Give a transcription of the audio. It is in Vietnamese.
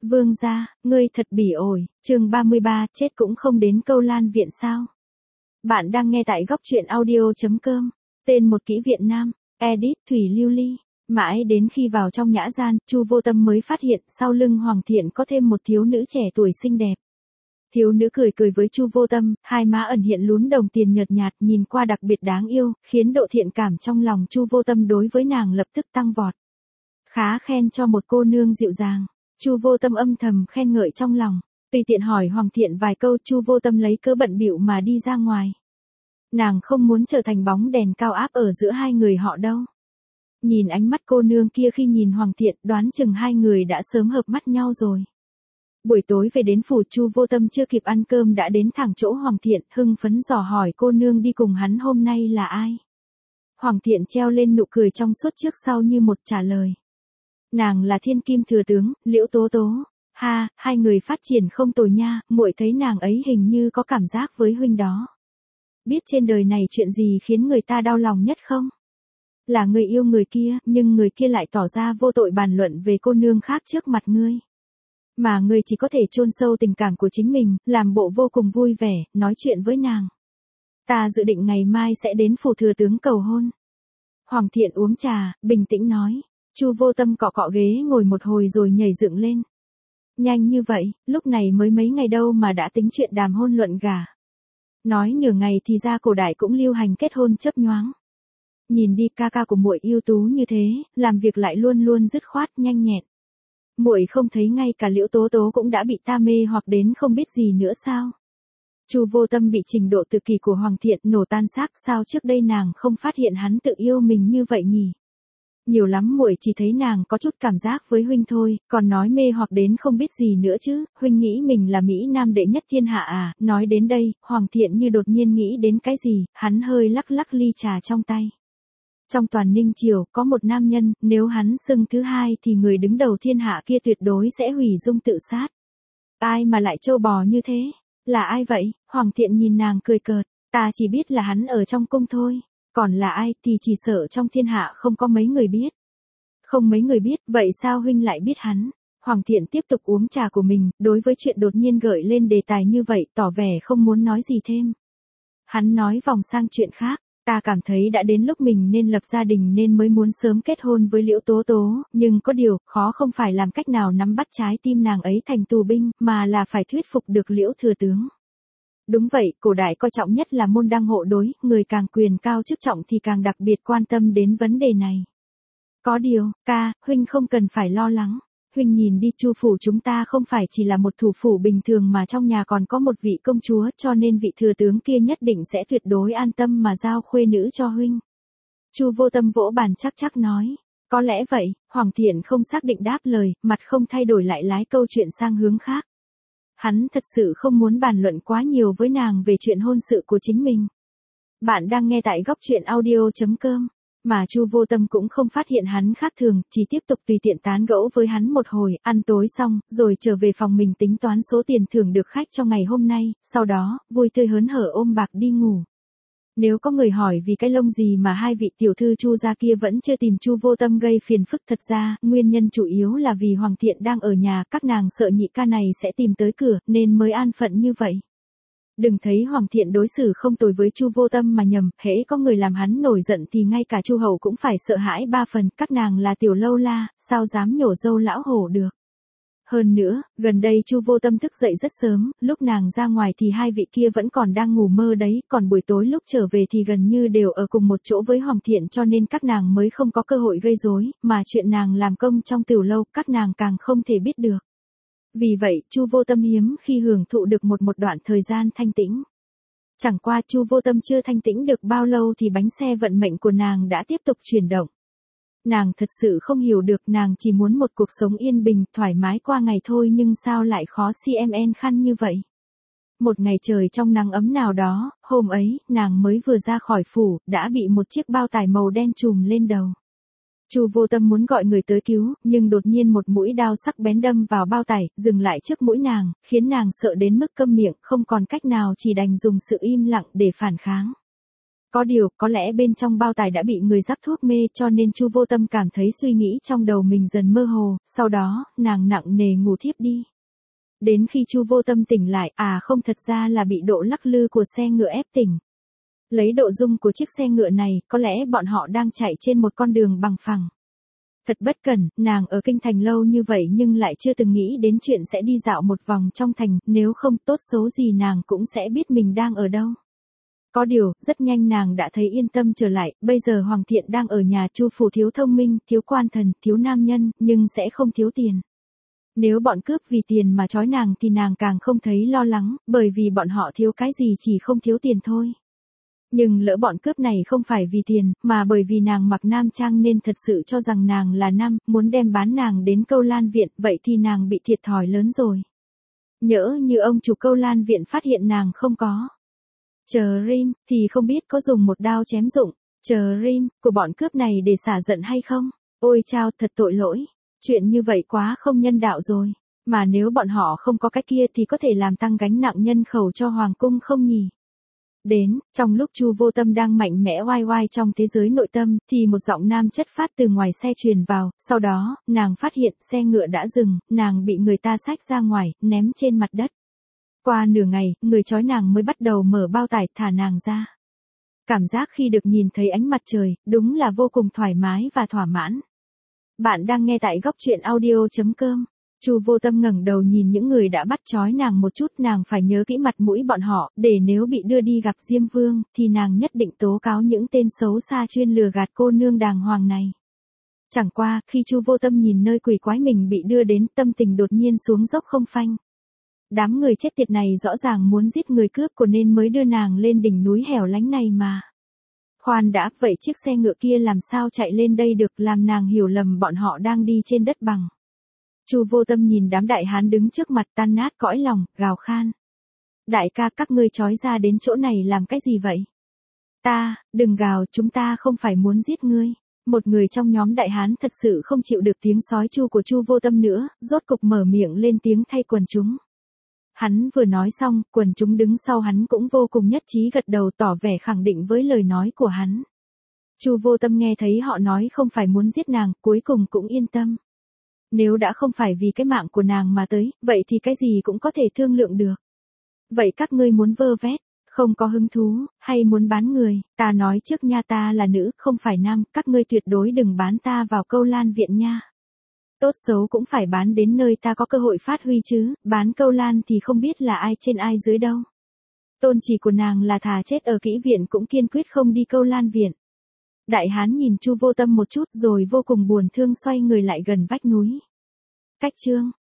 Vương gia, ngươi thật bỉ ổi, chương 33, chết cũng không đến câu lan viện sao. Bạn đang nghe tại góc truyện audio.com, tên một kỹ viện nam, edit Thủy Lưu Ly. Mãi đến khi vào trong nhã gian, Chu Vô Tâm mới phát hiện sau lưng Hoàng Thiện có thêm một thiếu nữ trẻ tuổi xinh đẹp. Thiếu nữ cười cười với Chu Vô Tâm, hai má ẩn hiện lún đồng tiền nhợt nhạt nhìn qua đặc biệt đáng yêu, khiến độ thiện cảm trong lòng Chu Vô Tâm đối với nàng lập tức tăng vọt. Khá khen cho một cô nương dịu dàng. Chu Vô Tâm âm thầm khen ngợi trong lòng, tùy tiện hỏi Hoàng Thiện vài câu. Chu Vô Tâm lấy cớ bận bịu mà đi ra ngoài. Nàng không muốn trở thành bóng đèn cao áp ở giữa hai người họ đâu. Nhìn ánh mắt cô nương kia khi nhìn Hoàng Thiện, đoán chừng hai người đã sớm hợp mắt nhau rồi. Buổi tối về đến phủ, Chu Vô Tâm chưa kịp ăn cơm đã đến thẳng chỗ Hoàng Thiện, hưng phấn dò hỏi cô nương đi cùng hắn hôm nay là ai. Hoàng Thiện treo lên nụ cười trong suốt trước sau như một trả lời. Nàng là Thiên Kim thừa tướng, Liễu Tố Tố. Ha, hai người phát triển không tồi nha, muội thấy nàng ấy hình như có cảm giác với huynh đó. Biết trên đời này chuyện gì khiến người ta đau lòng nhất không? Là người yêu người kia, nhưng người kia lại tỏ ra vô tội bàn luận về cô nương khác trước mặt ngươi. Mà ngươi chỉ có thể chôn sâu tình cảm của chính mình, làm bộ vô cùng vui vẻ, nói chuyện với nàng. Ta dự định ngày mai sẽ đến phủ thừa tướng cầu hôn. Hoàng Thiện uống trà, bình tĩnh nói. Chu Vô Tâm cọ cọ ghế ngồi một hồi rồi nhảy dựng lên. Nhanh như vậy, lúc này mới mấy ngày đâu mà đã tính chuyện đàm hôn luận gả. Nói nửa ngày thì ra cổ đại cũng lưu hành kết hôn chớp nhoáng. Nhìn đi, ca ca của muội ưu tú như thế, làm việc lại luôn luôn dứt khoát nhanh nhẹn. Muội không thấy ngay cả Liễu Tố Tố cũng đã bị ta mê hoặc đến không biết gì nữa sao? Chu Vô Tâm bị trình độ tự kỷ của Hoàng Thiện nổ tan xác, sao trước đây nàng không phát hiện hắn tự yêu mình như vậy nhỉ? Nhiều lắm muội chỉ thấy nàng có chút cảm giác với huynh thôi, còn nói mê hoặc đến không biết gì nữa chứ, huynh nghĩ mình là Mỹ Nam đệ nhất thiên hạ à? Nói đến đây, Hoàng Thiện như đột nhiên nghĩ đến cái gì, hắn hơi lắc lắc ly trà trong tay. Trong toàn Ninh Triều, có một nam nhân, nếu hắn xưng thứ hai thì người đứng đầu thiên hạ kia tuyệt đối sẽ hủy dung tự sát. Ai mà lại trâu bò như thế? Là ai vậy? Hoàng Thiện nhìn nàng cười cợt, ta chỉ biết là hắn ở trong cung thôi. Còn là ai thì chỉ sợ trong thiên hạ không có mấy người biết. Không mấy người biết, vậy sao huynh lại biết hắn? Hoàng Thiện tiếp tục uống trà của mình, đối với chuyện đột nhiên gợi lên đề tài như vậy, tỏ vẻ không muốn nói gì thêm. Hắn nói vòng sang chuyện khác, ta cảm thấy đã đến lúc mình nên lập gia đình nên mới muốn sớm kết hôn với Liễu Tố Tố, nhưng có điều, khó không phải làm cách nào nắm bắt trái tim nàng ấy thành tù binh, mà là phải thuyết phục được Liễu thừa tướng. Đúng vậy, cổ đại coi trọng nhất là môn đăng hộ đối, người càng quyền cao chức trọng thì càng đặc biệt quan tâm đến vấn đề này. Có điều, ca, huynh không cần phải lo lắng. Huynh nhìn đi, Chu phủ chúng ta không phải chỉ là một thủ phủ bình thường mà trong nhà còn có một vị công chúa, cho nên vị thừa tướng kia nhất định sẽ tuyệt đối an tâm mà giao khuê nữ cho huynh. Chu Vô Tâm vỗ bàn chắc chắc nói. Có lẽ vậy. Hoàng Thiện không xác định đáp lời, mặt không thay đổi lại lái câu chuyện sang hướng khác. Hắn thật sự không muốn bàn luận quá nhiều với nàng về chuyện hôn sự của chính mình. Bạn đang nghe tại góc truyện audio.com. Mà Chu Vô Tâm cũng không phát hiện hắn khác thường, chỉ tiếp tục tùy tiện tán gẫu với hắn một hồi, ăn tối xong, rồi trở về phòng mình tính toán số tiền thưởng được khách cho ngày hôm nay, sau đó, vui tươi hớn hở ôm bạc đi ngủ. Nếu có người hỏi vì cái lông gì mà hai vị tiểu thư Chu gia kia vẫn chưa tìm Chu Vô Tâm gây phiền phức, thật ra, nguyên nhân chủ yếu là vì Hoàng Thiện đang ở nhà, các nàng sợ nhị ca này sẽ tìm tới cửa, nên mới an phận như vậy. Đừng thấy Hoàng Thiện đối xử không tồi với Chu Vô Tâm mà nhầm, hễ có người làm hắn nổi giận thì ngay cả Chu hậu cũng phải sợ hãi ba phần, các nàng là tiểu lâu la, sao dám nhổ râu lão hổ được. Hơn nữa, gần đây Chu Vô Tâm thức dậy rất sớm, lúc nàng ra ngoài thì hai vị kia vẫn còn đang ngủ mơ đấy, còn buổi tối lúc trở về thì gần như đều ở cùng một chỗ với Hoàng Thiện, cho nên các nàng mới không có cơ hội gây rối, mà chuyện nàng làm công trong tiểu lâu, các nàng càng không thể biết được. Vì vậy, Chu Vô Tâm hiếm khi hưởng thụ được một đoạn thời gian thanh tĩnh. Chẳng qua Chu Vô Tâm chưa thanh tĩnh được bao lâu thì bánh xe vận mệnh của nàng đã tiếp tục chuyển động. Nàng thật sự không hiểu được, nàng chỉ muốn một cuộc sống yên bình, thoải mái qua ngày thôi, nhưng sao lại khó CMN khăn như vậy. Một ngày trời trong nắng ấm nào đó, hôm ấy, nàng mới vừa ra khỏi phủ, đã bị một chiếc bao tải màu đen trùm lên đầu. Chu Vô Tâm muốn gọi người tới cứu, nhưng đột nhiên một mũi đao sắc bén đâm vào bao tải, dừng lại trước mũi nàng, khiến nàng sợ đến mức câm miệng, không còn cách nào chỉ đành dùng sự im lặng để phản kháng. Có điều, có lẽ bên trong bao tải đã bị người rắc thuốc mê cho nên Chu Vô Tâm cảm thấy suy nghĩ trong đầu mình dần mơ hồ, sau đó, nàng nặng nề ngủ thiếp đi. Đến khi Chu Vô Tâm tỉnh lại, không thật ra là bị độ lắc lư của xe ngựa ép tỉnh. Lấy độ dung của chiếc xe ngựa này, có lẽ bọn họ đang chạy trên một con đường bằng phẳng. Thật bất cẩn, nàng ở kinh thành lâu như vậy nhưng lại chưa từng nghĩ đến chuyện sẽ đi dạo một vòng trong thành, nếu không tốt xấu gì nàng cũng sẽ biết mình đang ở đâu. Có điều, rất nhanh nàng đã thấy yên tâm trở lại, bây giờ Hoàng Thiện đang ở nhà Chu phủ thiếu thông minh, thiếu quan thần, thiếu nam nhân, nhưng sẽ không thiếu tiền. Nếu bọn cướp vì tiền mà trói nàng thì nàng càng không thấy lo lắng, bởi vì bọn họ thiếu cái gì chỉ không thiếu tiền thôi. Nhưng lỡ bọn cướp này không phải vì tiền, mà bởi vì nàng mặc nam trang nên thật sự cho rằng nàng là nam, muốn đem bán nàng đến Câu Lan viện, vậy thì nàng bị thiệt thòi lớn rồi. Nhỡ như ông chủ Câu Lan viện phát hiện nàng không có chờ rim, thì không biết có dùng một đao chém dụng chờ rim của bọn cướp này để xả giận hay không. Ôi chao, thật tội lỗi. Chuyện như vậy quá không nhân đạo rồi. Mà nếu bọn họ không có cái kia thì có thể làm tăng gánh nặng nhân khẩu cho hoàng cung không nhỉ? Đến, trong lúc Chu Vô Tâm đang mạnh mẽ oai oai trong thế giới nội tâm, thì một giọng nam chất phát từ ngoài xe truyền vào, sau đó, nàng phát hiện xe ngựa đã dừng, nàng bị người ta xách ra ngoài, ném trên mặt đất. Qua nửa ngày, người trói nàng mới bắt đầu mở bao tải thả nàng ra. Cảm giác khi được nhìn thấy ánh mặt trời, đúng là vô cùng thoải mái và thỏa mãn. Bạn đang nghe tại góc truyện audio.com. Chu Vô Tâm ngẩng đầu nhìn những người đã bắt trói nàng một chút, nàng phải nhớ kỹ mặt mũi bọn họ, để nếu bị đưa đi gặp Diêm Vương, thì nàng nhất định tố cáo những tên xấu xa chuyên lừa gạt cô nương đàng hoàng này. Chẳng qua, khi Chu Vô Tâm nhìn nơi quỷ quái mình bị đưa đến, tâm tình đột nhiên xuống dốc không phanh. Đám người chết tiệt này rõ ràng muốn giết người cướp của nên mới đưa nàng lên đỉnh núi hẻo lánh này mà. Khoan đã, vậy chiếc xe ngựa kia làm sao chạy lên đây được, làm nàng hiểu lầm bọn họ đang đi trên đất bằng. Chu Vô Tâm nhìn đám đại hán đứng trước mặt tan nát cõi lòng, gào khan. Đại ca, các ngươi trói ra đến chỗ này làm cái gì vậy? Đừng gào, chúng ta không phải muốn giết ngươi. Một người trong nhóm đại hán thật sự không chịu được tiếng sói chu của Chu Vô Tâm nữa, rốt cục mở miệng lên tiếng thay quần chúng. Hắn vừa nói xong, quần chúng đứng sau hắn cũng vô cùng nhất trí gật đầu tỏ vẻ khẳng định với lời nói của hắn. Chu Vô Tâm nghe thấy họ nói không phải muốn giết nàng, cuối cùng cũng yên tâm. Nếu đã không phải vì cái mạng của nàng mà tới, vậy thì cái gì cũng có thể thương lượng được. Vậy các ngươi muốn vơ vét, không có hứng thú, hay muốn bán người, ta nói trước nha, ta là nữ, không phải nam, các ngươi tuyệt đối đừng bán ta vào Câu Lan viện nha. Tốt xấu cũng phải bán đến nơi ta có cơ hội phát huy chứ, bán Câu Lan thì không biết là ai trên ai dưới đâu. Tôn chỉ của nàng là thà chết ở kỹ viện cũng kiên quyết không đi Câu Lan viện. Đại hán nhìn Chu Vô Tâm một chút rồi vô cùng buồn thương xoay người lại gần vách núi. Cách chương